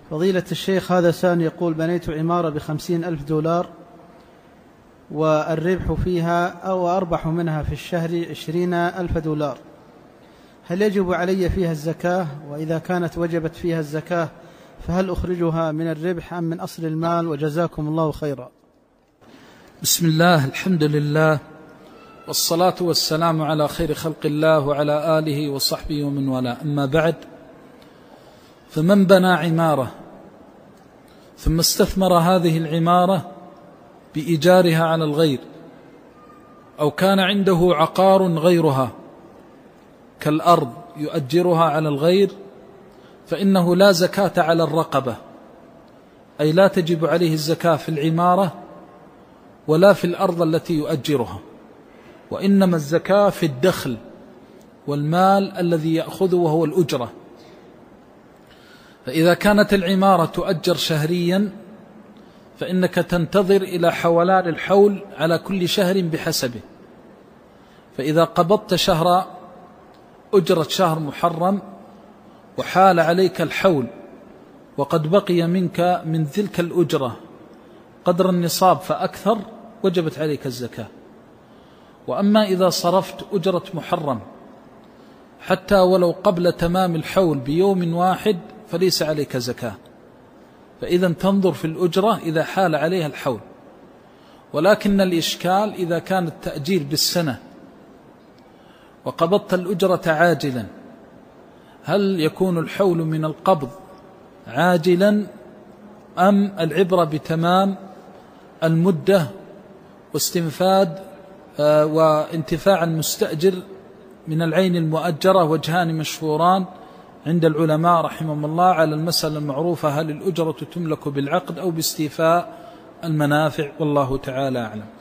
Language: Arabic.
فضيلة الشيخ، هذا سائل يقول: بنيت عمارة ب50,000 دولار والربح فيها أو أربح منها في الشهر 20,000 دولار، هل يجب علي فيها الزكاة؟ وإذا كانت وجبت فيها الزكاة فهل أخرجها من الربح أم من أصل المال؟ وجزاكم الله خيرا. بسم الله، الحمد لله، والصلاة والسلام على خير خلق الله وعلى آله وصحبه ومن والاه، أما بعد، فمن بنى عمارة ثم استثمر هذه العمارة بإيجارها على الغير، أو كان عنده عقار غيرها كالأرض يؤجرها على الغير، فإنه لا زكاة على الرقبة، أي لا تجب عليه الزكاة في العمارة ولا في الأرض التي يؤجرها، وإنما الزكاة في الدخل والمال الذي يأخذه وهو الأجرة. فإذا كانت العمارة تؤجر شهريا فإنك تنتظر إلى حولان الحول على كل شهر بحسبه، فإذا قبضت شهر أجرة شهر محرم وحال عليك الحول وقد بقي منك من تلك الأجرة قدر النصاب فأكثر، وجبت عليك الزكاة. وأما إذا صرفت أجرة محرم حتى ولو قبل تمام الحول بيوم واحد فليس عليك زكاة، فإذا تنظر في الأجرة إذا حال عليها الحول. ولكن الإشكال إذا كان التأجيل بالسنة وقبضت الأجرة عاجلا، هل يكون الحول من القبض عاجلا أم العبرة بتمام المدة واستنفاد وانتفاع المستأجر من العين المؤجرة؟ وجهان مشهوران عند العلماء رحمهم الله على المسألة المعروفة: هل الأجرة تملك بالعقد أو باستيفاء المنافع؟ والله تعالى أعلم.